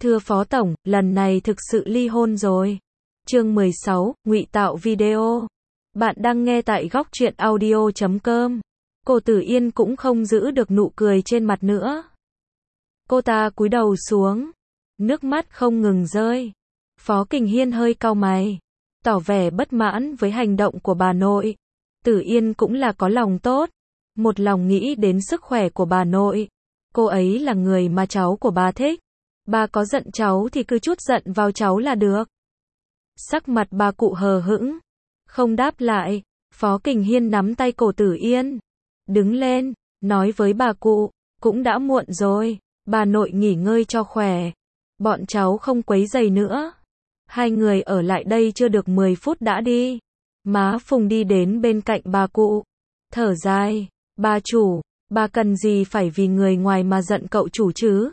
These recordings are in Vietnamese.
Thưa Phó Tổng, lần này thực sự ly hôn rồi. Chương 16, ngụy tạo video. Bạn đang nghe tại góc truyện audio.com. Cô Tử Yên cũng không giữ được nụ cười trên mặt nữa. Cô ta cúi đầu xuống, nước mắt không ngừng rơi. Phó Kình Hiên hơi cau mày, tỏ vẻ bất mãn với hành động của bà nội. Tử Yên cũng là có lòng tốt, một lòng nghĩ đến sức khỏe của bà nội. Cô ấy là người mà cháu của bà thích. Bà có giận cháu thì cứ trút giận vào cháu là được. Sắc mặt bà cụ hờ hững, không đáp lại. Phó Kình Hiên nắm tay cổ Tử Yên, đứng lên, nói với bà cụ, cũng đã muộn rồi, bà nội nghỉ ngơi cho khỏe. Bọn cháu không quấy rầy nữa. Hai người ở lại đây chưa được 10 phút đã đi. Má Phùng đi đến bên cạnh bà cụ, thở dài, bà chủ, bà cần gì phải vì người ngoài mà giận cậu chủ chứ?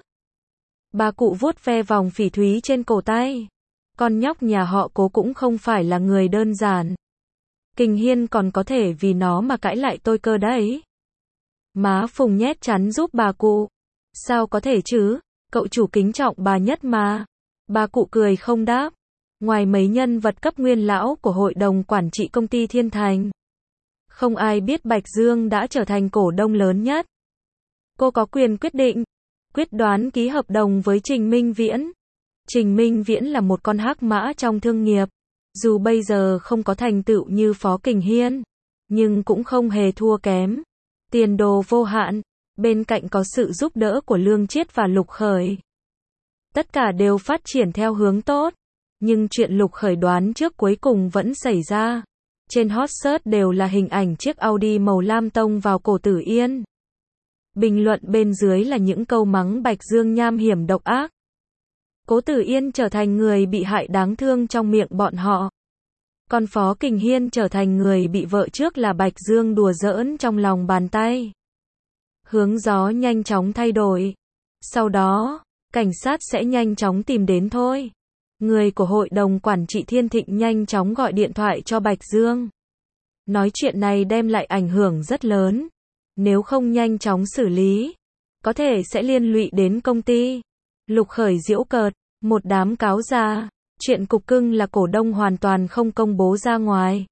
Bà cụ vuốt ve vòng phỉ thúy trên cổ tay. Con nhóc nhà họ Cố cũng không phải là người đơn giản. Kình Hiên còn có thể vì nó mà cãi lại tôi cơ đấy. Má Phùng nhét chắn giúp bà cụ. Sao có thể chứ, cậu chủ kính trọng bà nhất mà. Bà cụ cười không đáp. Ngoài mấy nhân vật cấp nguyên lão của hội đồng quản trị công ty Thiên Thành, không ai biết Bạch Dương đã trở thành cổ đông lớn nhất. Cô có quyền quyết định, quyết đoán ký hợp đồng với Trình Minh Viễn. Trình Minh Viễn là một con hắc mã trong thương nghiệp. Dù bây giờ không có thành tựu như Phó Kình Hiên, nhưng cũng không hề thua kém. Tiền đồ vô hạn, bên cạnh có sự giúp đỡ của Lương Chiết và Lục Khởi. Tất cả đều phát triển theo hướng tốt. Nhưng chuyện Lục Khởi đoán trước cuối cùng vẫn xảy ra. Trên hot search đều là hình ảnh chiếc Audi màu lam tông vào cổ Tử Yên. Bình luận bên dưới là những câu mắng Bạch Dương nham hiểm độc ác. Cố Tử Yên trở thành người bị hại đáng thương trong miệng bọn họ. Còn Phó Kình Hiên trở thành người bị vợ trước là Bạch Dương đùa giỡn trong lòng bàn tay. Hướng gió nhanh chóng thay đổi. Sau đó, cảnh sát sẽ nhanh chóng tìm đến thôi. Người của hội đồng quản trị Thiên Thịnh nhanh chóng gọi điện thoại cho Bạch Dương. Nói chuyện này đem lại ảnh hưởng rất lớn. Nếu không nhanh chóng xử lý, có thể sẽ liên lụy đến công ty. Lục Khởi giễu cợt, một đám cáo già. Chuyện Cục Cưng là cổ đông hoàn toàn không công bố ra ngoài.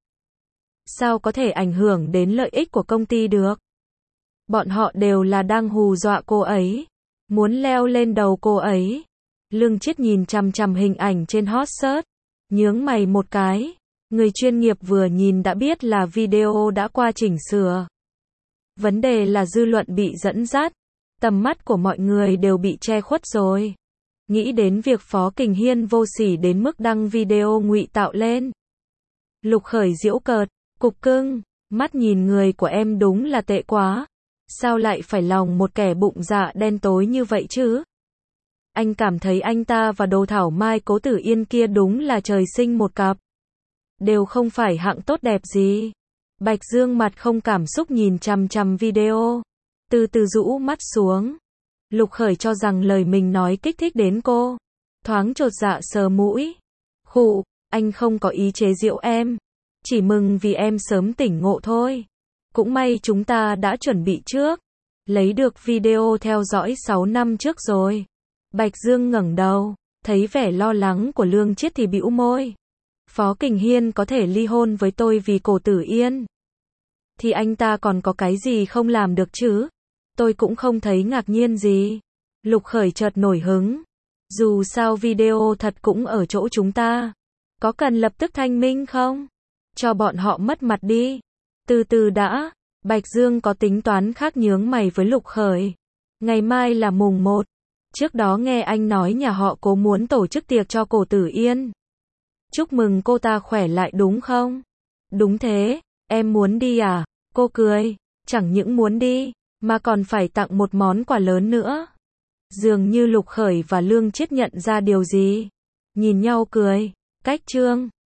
Sao có thể ảnh hưởng đến lợi ích của công ty được? Bọn họ đều là đang hù dọa cô ấy, muốn leo lên đầu cô ấy. Lương Chiết nhìn chằm chằm hình ảnh trên hot search, nhướng mày một cái. Người chuyên nghiệp vừa nhìn đã biết là video đã qua chỉnh sửa. Vấn đề là dư luận bị dẫn dắt, tầm mắt của mọi người đều bị che khuất rồi. Nghĩ đến việc Phó Kình Hiên vô sỉ đến mức đăng video ngụy tạo lên. Lục Khởi giễu cợt, Cục Cưng, mắt nhìn người của em đúng là tệ quá. Sao lại phải lòng một kẻ bụng dạ đen tối như vậy chứ? Anh cảm thấy anh ta và Đồ Thảo Mai Cố Tử Yên kia đúng là trời sinh một cặp. Đều không phải hạng tốt đẹp gì. Bạch Dương mặt không cảm xúc nhìn chằm chằm video, từ từ rũ mắt xuống. Lục Khởi cho rằng lời mình nói kích thích đến cô, thoáng chột dạ sờ mũi. Khụ, anh không có ý chế giễu em, chỉ mừng vì em sớm tỉnh ngộ thôi. Cũng may chúng ta đã chuẩn bị trước, lấy được video theo dõi 6 năm trước rồi. Bạch Dương ngẩng đầu, thấy vẻ lo lắng của Lương Chiết thì bĩu môi. Phó Kình Hiên có thể ly hôn với tôi vì cổ Tử Yên, thì anh ta còn có cái gì không làm được chứ? Tôi cũng không thấy ngạc nhiên gì. Lục Khởi chợt nổi hứng. Dù sao video thật cũng ở chỗ chúng ta. Có cần lập tức thanh minh không? Cho bọn họ mất mặt đi. Từ từ đã. Bạch Dương có tính toán khác, nhướng mày với Lục Khởi. Ngày mai là mùng 1. Trước đó nghe anh nói nhà họ Cố muốn tổ chức tiệc cho cổ Tử Yên. Chúc mừng cô ta khỏe lại đúng không? Đúng thế, em muốn đi à? Cô cười, chẳng những muốn đi, mà còn phải tặng một món quà lớn nữa. Dường như Lục Khởi và Lương Chiết nhận ra điều gì. Nhìn nhau cười, cách trương.